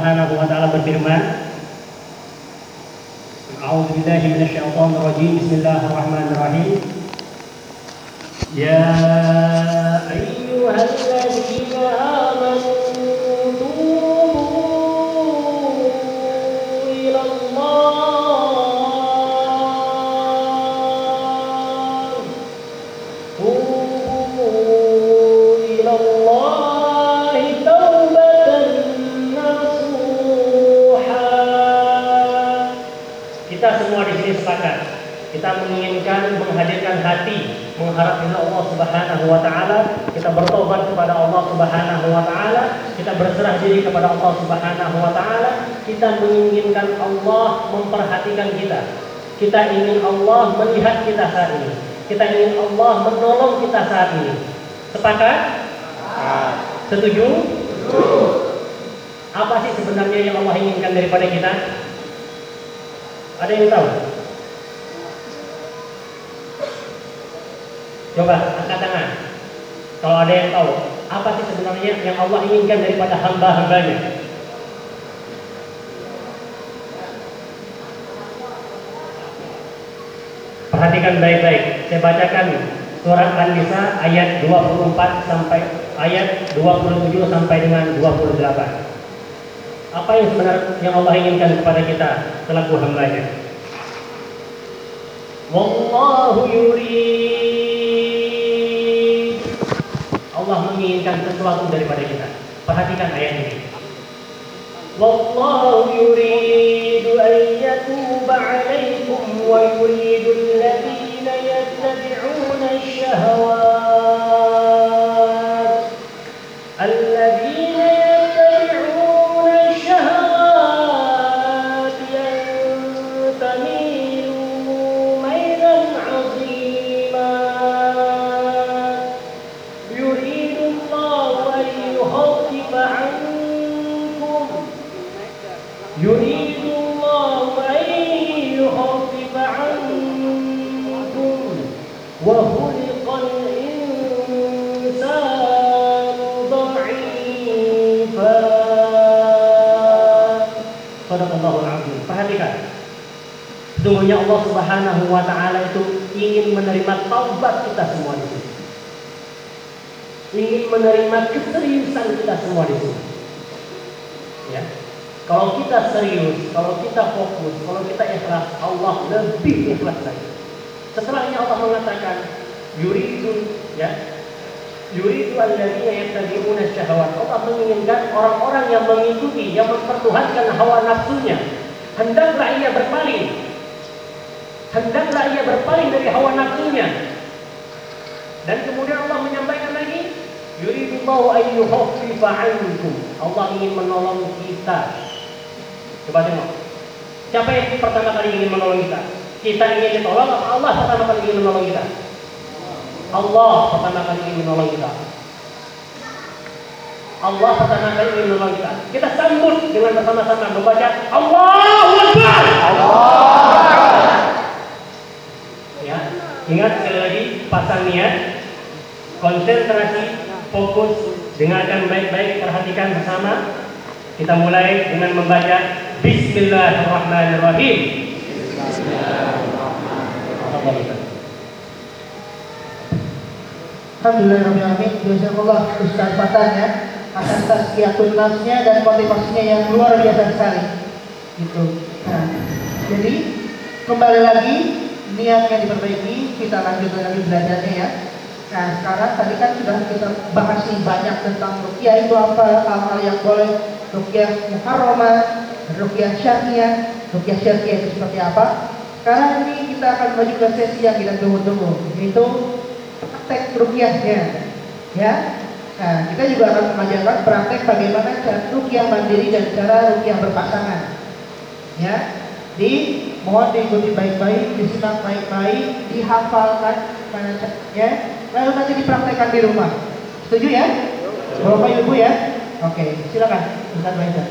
Subhanahu wa taala berfirman, A'udzubillahi minasyaitonir rajim. Bismillahirrahmanirrahim. Ya ayyuhalladzina amanu kita menginginkan menghadirkan hati, mengharap ridha Allah Subhanahu wa taala, kita bertobat kepada Allah Subhanahu wa taala, kita berserah diri kepada Allah Subhanahu wa taala, kita menginginkan Allah memperhatikan kita. Kita ingin Allah melihat kita saat ini. Kita ingin Allah menolong kita saat ini. Sepakat? Setuju? Apa sih sebenarnya yang Allah inginkan daripada kita? Ada yang tahu? Coba angkat tangan. Kalau ada yang tahu, apa sih sebenarnya yang Allah inginkan daripada hamba-hambanya? Perhatikan baik-baik. Saya bacakan surat An-Nisa ayat 24 sampai ayat 27 sampai dengan 28. Apa yang sebenarnya yang Allah inginkan kepada kita selaku hambanya? Wallahu yurid. Allah menginginkan sesuatu daripada kita. Perhatikan ayat ini. Wallahu yuridu an yatuba 'alaikum wa yuridu alladhina yattabi'una ash-shahawat alladhina yattabi'una ash-shahawat yantamilu maylan 'azima yuridu Allahu an yukhaffifa 'ankum yuridu Allahu an yukhaffifa 'ankum wa khuliqal insanu dha'ifa. Shadaqallahul 'azim. Perhatikan. Sesungguhnya Allah Subhanahu wa taala itu ingin menerima taubat kita semua di sini. Ingin menerima keseriusan kita semua di sini. Ya. Kalau kita serius, kalau kita fokus, kalau kita ikhlas, Allah lebih ikhlas lagi. Setelahnya Allah mengatakan, yuridu, ya, yuridu alladzina yattabi'una syahawat. Allah menginginkan orang-orang yang mengikuti, yang mempertuhankan hawa nafsunya. Hendaklah ia berpaling. Hendaklah ia berpaling dari hawa nafsunya. Dan kemudian Allah menyampaikan lagi, yuridullahu an yukhaffifa 'ankum. Allah ingin menolong kita. Coba tengok. Siapa yang pertama kali ingin menolong kita? Kita ingin ditolong atau Allah pertama kali ingin menolong kita? Allah pertama kali ingin menolong kita. Allah pertama kali ingin menolong kita. Kita sambut dengan bersama-sama membaca Allahu Akbar. Allah. Ya, ingat sekali lagi, pasang niat, konsentrasi, fokus, dengarkan baik-baik, perhatikan bersama. Kita mulai dengan membaca Bismillahirrahmanirrahim. Bismillahirrahmanirrahim. Alhamdulillahirrahmanirrahim. Jazakallah Ustaz Fatan ya atas tazkiyatun nafsnya dan motivasinya yang luar biasa sekali. Gitu. Nah, jadi kembali lagi niatnya diperbaiki, kita lanjutkan lagi belajarnya ya. Nah sekarang tadi kan sudah kita bahas nih banyak tentang ruqyah itu apa, hal-hal yang boleh, ruqyah muharramah, ruqyah syar'iyah. Ruqyah syar'iyah itu seperti apa? Sekarang ini kita akan menuju ke sesi yang kita tunggu-tunggu, yaitu praktek ruqyahnya. Ya. Nah, kita juga akan mengajarkan praktek bagaimana cara ruqyah mandiri dan cara ruqyah berpasangan. Ya. Mohon diikuti baik-baik, disimak baik-baik, dihafalkan ya. Lalu nanti dipraktekkan di rumah. Setuju ya? Bapak Ibu ya? Oke, silakan Ustaz Faizal.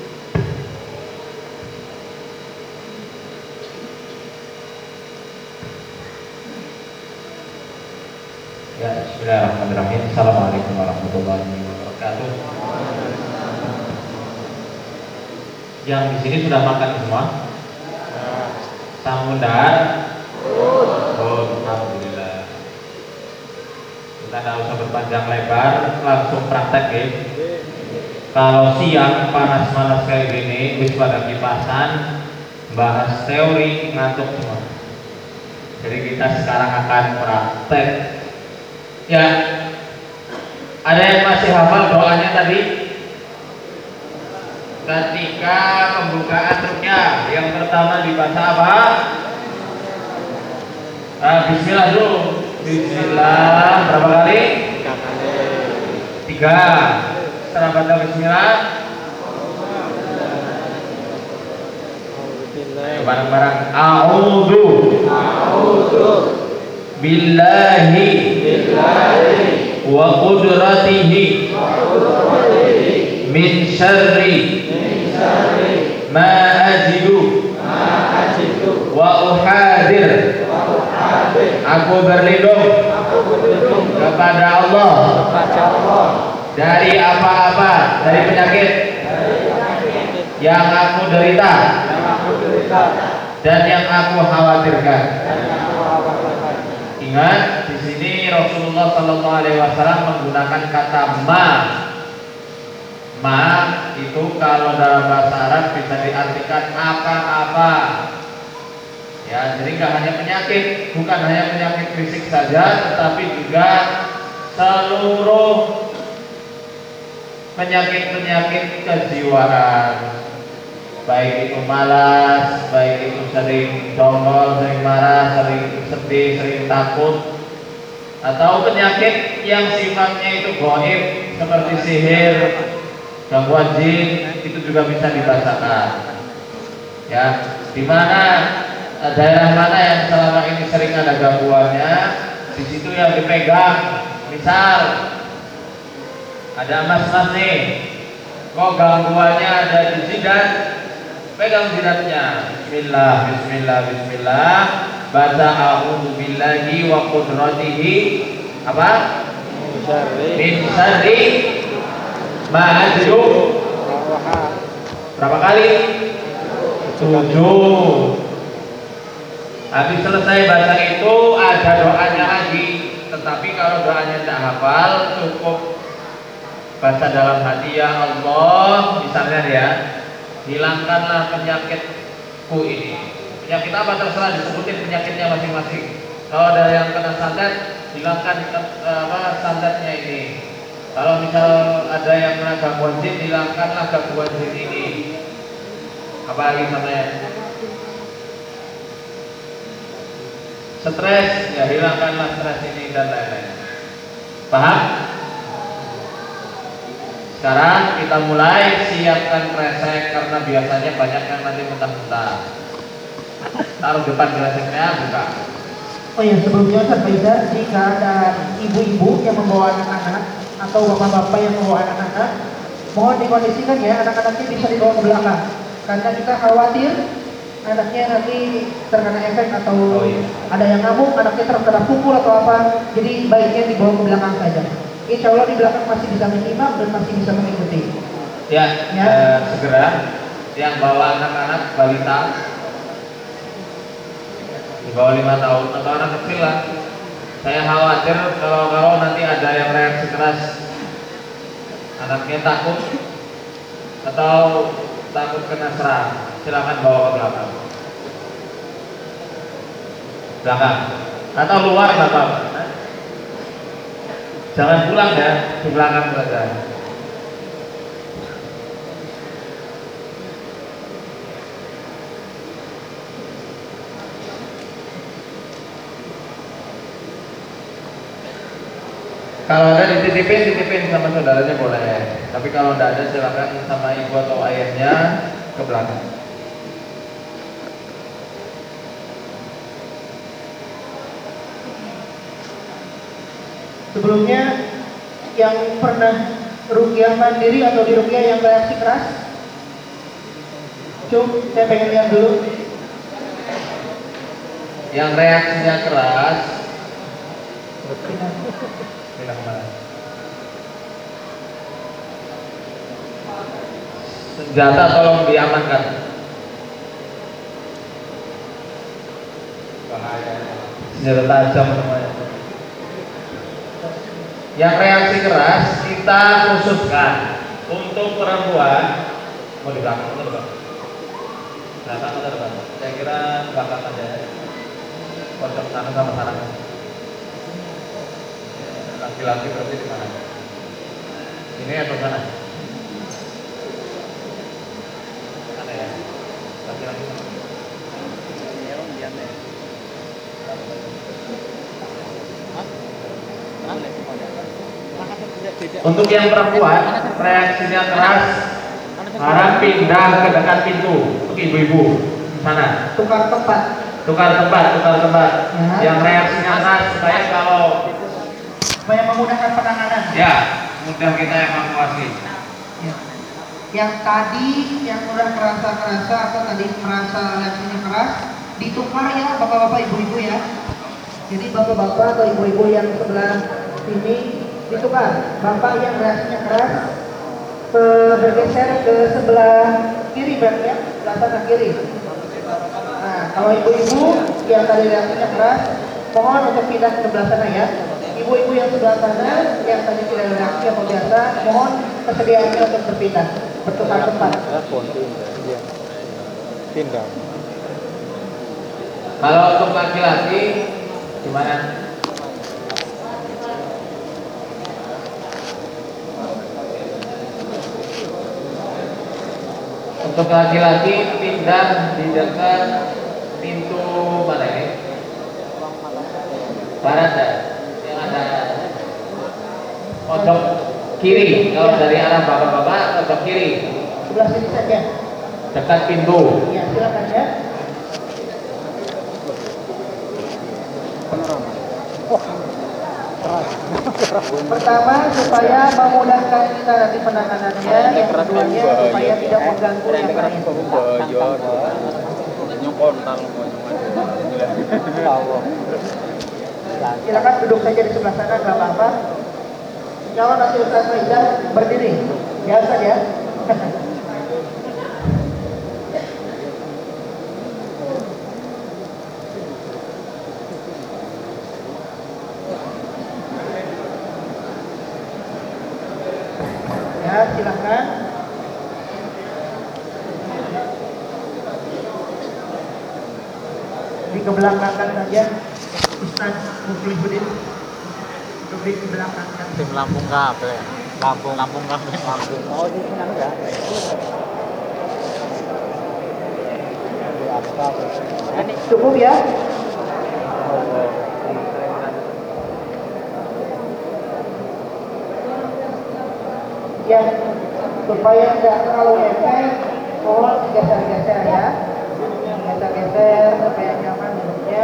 Ya, bismillahirrahmanirrahim. Assalamualaikum warahmatullahi wabarakatuh. Yang di sini sudah makan semua? Samudar? Oh, alhamdulillah. Kita tidak usah berpanjang lebar, langsung praktek ya. Kalau siang panas-panas kayak gini, wis pada kipasan, bahas teori, ngantuk semua. Jadi kita sekarang akan praktek. Ya, ada yang masih hafal doanya tadi? Ketika pembukaan rukyah, yang pertama dibaca apa? Bismillah dulu. Bismillah berapa kali? 3. Setelah baca Bismillah, ayo bareng-bareng. A'udzu billahi wa qudratihi min syarri ma ajidu wa uhadir. Aku berlindung kepada Allah dari apa-apa, dari penyakit yang aku derita dan yang aku khawatirkan. Ingat, di sini Rasulullah Sallallahu Alaihi Wasallam menggunakan kata ma. Ma itu kalau dalam bahasa Arab bisa diartikan apa-apa. Ya, jadi nggak hanya penyakit, bukan hanya penyakit fisik saja, tetapi juga seluruh penyakit-penyakit kejiwaan, baik itu malas, baik itu sering dongkol, sering marah, sering sedih, sering takut, atau penyakit yang sifatnya itu gaib seperti sihir, gangguan jin, itu juga bisa dirasakan. Ya, di mana daerah mana yang selama ini sering ada gangguannya, di situ yang dipegang. Misal ada mas-mas nih, kok gangguannya ada di jidat, pegang jidatnya. Bismillah, bismillah, bismillah. Baca a'udzu billahi wa qudratihi apa? Min syarri ma ajidu. Berapa kali? 7. Habis selesai baca itu ada doanya lagi. Tetapi kalau doanya tidak hafal, cukup baca dalam hati, ya Allah, misalnya ya, hilangkanlah penyakitku ini. Penyakit apa terserah, disebutin penyakitnya masing-masing. Kalau ada yang kena santet, hilangkan santetnya ini. Kalau misal ada yang kena gangguan jin, hilangkanlah gangguan jin ini. Apa lagi namanya? Stres, ya hilangkanlah stres ini dan lain-lain. Paham? Sekarang kita mulai siapkan kresek karena biasanya banyak yang nanti mentah-mentah. Taruh depan kreseknya, buka. Oh ya, sebelumnya Ustaz Faizal, jika ada ibu-ibu yang membawa anak-anak atau bapak-bapak yang membawa anak-anak, mohon dikondisikan ya, anak-anaknya bisa dibawa ke belakang. Karena kita khawatir anaknya nanti terkena efek atau ada yang ngamuk, anaknya terkena pukul atau apa. Jadi baiknya dibawa ke belakang saja. Insya Allah di belakang masih bisa menyimak dan masih bisa mengikuti. Ya, segera yang bawa anak-anak balita di bawah 5 tahun atau anak kecil lah. Saya khawatir kalau nanti ada yang reaksi keras, anaknya takut atau takut kena serang, silakan bawa ke belakang. Belakang atau luar nggak apa-apa. Jangan pulang ya, di belakang saja. Kalau ada dititipin sama saudaranya boleh. Tapi kalau tidak ada silakan sama ibu atau ayahnya ke belakang. Sebelumnya yang pernah ruqyah mandiri atau di ruqyah yang reaksi keras, saya pengen lihat dulu. Yang reaksinya keras, Senjata tolong diamankan. Senjata tajam semuanya. Yang reaksi keras kita khususkan untuk perempuan. Mau di belakang atau depan? Belakang atau depan? Saya kira belakang aja. Pojok sana sama sana. Laki-laki berarti di mana? Ini atau sana? Sana ya. Laki-laki mana? Untuk yang perempuan reaksinya keras, harap pindah ke dekat pintu. Untuk ibu-ibu sana. Tukar tempat. Tukar tempat. Ya. Yang reaksinya keras supaya Supaya memudahkan penanganan. ya mudah kita evakuasi. Ya. Yang tadi yang udah kerasa atau tadi merasa reaksinya keras, ditukar ya bapak-bapak ibu-ibu ya. Jadi bapak-bapak atau ibu-ibu yang sebelah sini ditukar. Bapak yang reaksinya keras bergeser ke sebelah kiri berarti ya, sebelah sana kiri. Nah, kalau ibu-ibu yang tadi reaksinya keras, mohon untuk pindah ke sebelah sana ya. Ibu-ibu yang sebelah sana yang tadi tidak reaksi atau biasa, mohon kesediaannya untuk berpindah, bertukar tempat. Pindah. Kalau untuk laki-laki gimana? Untuk laki-laki pindah di dekat pintu mana ini? Baranda yang ada pojok kiri. Kalau dari arah bapak-bapak pojok kiri. Sebelah sini saja. Dekat pintu. Ya, silakan ya. Pertama supaya memudahkan kita nanti penanganannya, yang keduanya supaya tidak mengganggu yang lain. Silakan duduk saja di sebelah sana, nggak apa-apa. Kalau nanti Ustaz Faizal berdiri, biasa ya. Ya, silakan. Dikebelakangkan saja Ustaz Muflihuddin. Dikebelakangkan. Tim Lampung kabel. Lampung kabel. Lampung. Oh, di sana enggak? Cukup ya. Ya, supaya tidak terlalu nempel, mohon geser-geser ya. Geser-geser supaya nyaman duduknya.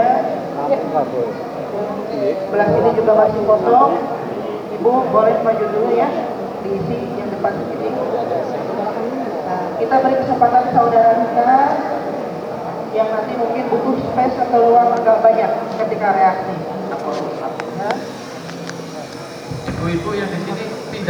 Sebelah sini juga masih kosong. Ibu boleh maju dulu ya, diisi yang depan sini. Nah, kita beri kesempatan saudara kita yang nanti mungkin butuh space atau ruang agak banyak ketika reaksi. Ya. Ibu-ibu yang di sini